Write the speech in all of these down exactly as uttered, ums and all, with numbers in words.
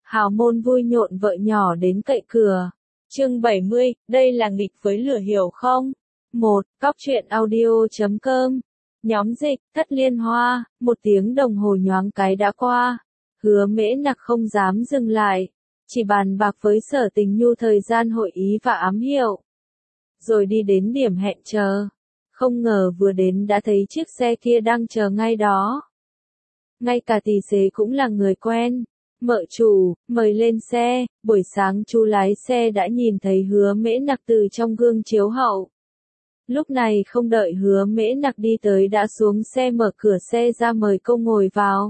hào môn vui nhộn vợ nhỏ đến cậy cửa. Chương bảy mươi, đây là nghịch với lửa hiểu không? một. Cóc truyện audio chấm com. Nhóm dịch, Thất Liên Hoa, một tiếng đồng hồ nhoáng cái đã qua. Hứa Mễ Nặc không dám dừng lại, chỉ bàn bạc với Sở Tình Nhu thời gian hội ý và ám hiệu. Rồi đi đến điểm hẹn chờ. Không ngờ vừa đến đã thấy chiếc xe kia đang chờ ngay đó. Ngay cả tỷ xế cũng là người quen. Mợ chủ, mời lên xe. Buổi sáng chú lái xe đã nhìn thấy Hứa Mễ Nặc từ trong gương chiếu hậu. Lúc này không đợi Hứa Mễ Nặc đi tới đã xuống xe mở cửa xe ra mời cô ngồi vào.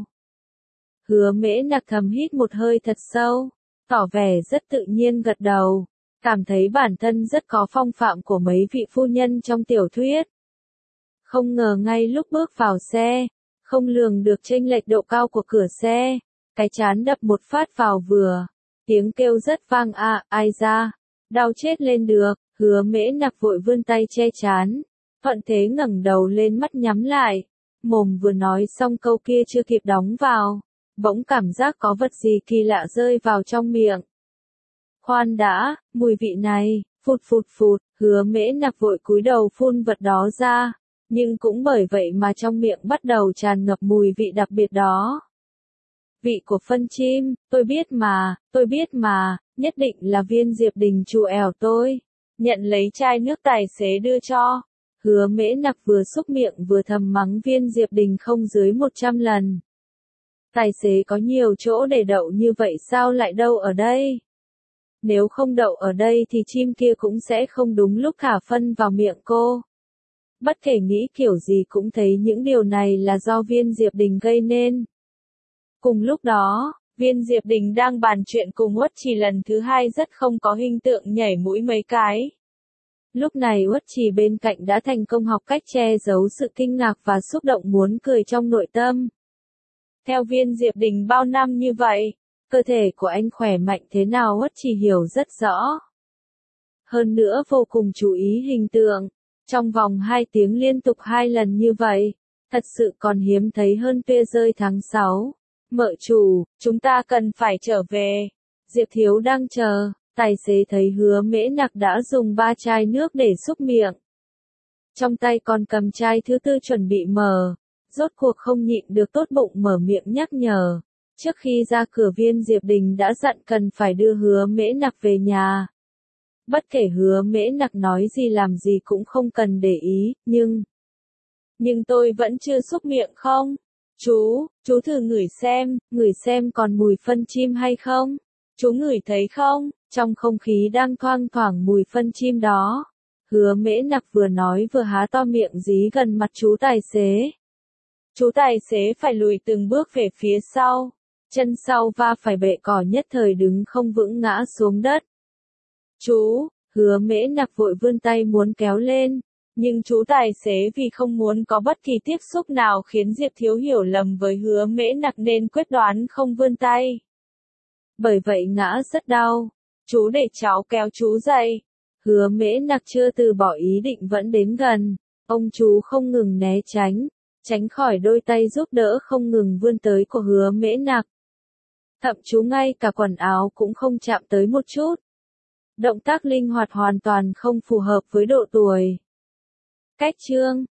Hứa Mễ Nặc thầm hít một hơi thật sâu, tỏ vẻ rất tự nhiên gật đầu, cảm thấy bản thân rất có phong phạm của mấy vị phu nhân trong tiểu thuyết. Không ngờ ngay lúc bước vào xe, không lường được chênh lệch độ cao của cửa xe, cái trán đập một phát vào vừa, tiếng kêu rất vang à, ai ra, đau chết lên được. Hứa Mễ Nặc vội vươn tay che trán, thuận thế ngẩng đầu lên, mắt nhắm lại, mồm vừa nói xong câu kia chưa kịp đóng vào, bỗng cảm giác có vật gì kỳ lạ rơi vào trong miệng. Khoan đã, mùi vị này, phụt phụt phụt, Hứa Mễ Nặc vội cúi đầu phun vật đó ra, nhưng cũng bởi vậy mà trong miệng bắt đầu tràn ngập mùi vị đặc biệt đó. Vị của phân chim, tôi biết mà, tôi biết mà, nhất định là Viên Diệp Đình trù ẻo tôi. Nhận lấy chai nước tài xế đưa cho. Hứa Mễ Nặc vừa xúc miệng vừa thầm mắng Viên Diệp Đình không dưới một trăm lần. Tài xế có nhiều chỗ để đậu như vậy sao lại đậu ở đây? Nếu không đậu ở đây thì chim kia cũng sẽ không đúng lúc thả phân vào miệng cô. Bất kể nghĩ kiểu gì cũng thấy những điều này là do Viên Diệp Đình gây nên. Cùng lúc đó, Viên Diệp Đình đang bàn chuyện cùng Uất Trì lần thứ hai rất không có hình tượng nhảy mũi mấy cái. Lúc này Uất Trì bên cạnh đã thành công học cách che giấu sự kinh ngạc và xúc động muốn cười trong nội tâm. Theo Viên Diệp Đình bao năm như vậy, cơ thể của anh khỏe mạnh thế nào Uất Trì hiểu rất rõ. Hơn nữa vô cùng chú ý hình tượng, trong vòng hai tiếng liên tục hai lần như vậy, thật sự còn hiếm thấy hơn tia rơi tháng sáu. Mợ chủ, chúng ta cần phải trở về. Diệp Thiếu đang chờ, tài xế thấy Hứa Mễ Nặc đã dùng ba chai nước để xúc miệng. Trong tay còn cầm chai thứ tư chuẩn bị mở, rốt cuộc không nhịn được tốt bụng mở miệng nhắc nhở. Trước khi ra cửa Viên Diệp Đình đã dặn cần phải đưa Hứa Mễ Nặc về nhà. Bất kể Hứa Mễ Nặc nói gì làm gì cũng không cần để ý, nhưng... Nhưng tôi vẫn chưa xúc miệng không? Chú, chú thử ngửi xem, ngửi xem còn mùi phân chim hay không? Chú ngửi thấy không? Trong không khí đang thoang thoảng mùi phân chim đó. Hứa Mễ Nặc vừa nói vừa há to miệng dí gần mặt chú tài xế. Chú tài xế phải lùi từng bước về phía sau. Chân sau va phải bệ cỏ nhất thời đứng không vững ngã xuống đất. Chú, Hứa Mễ Nặc vội vươn tay muốn kéo lên. Nhưng chú tài xế vì không muốn có bất kỳ tiếp xúc nào khiến Diệp Thiếu hiểu lầm với Hứa Mễ Nặc nên quyết đoán không vươn tay. Bởi vậy ngã rất đau. Chú để cháu kéo chú dậy. Hứa Mễ Nặc chưa từ bỏ ý định vẫn đến gần. Ông chú không ngừng né tránh, tránh khỏi đôi tay giúp đỡ không ngừng vươn tới của Hứa Mễ Nặc. Thậm chú ngay cả quần áo cũng không chạm tới một chút. Động tác linh hoạt hoàn toàn không phù hợp với độ tuổi. Cách chương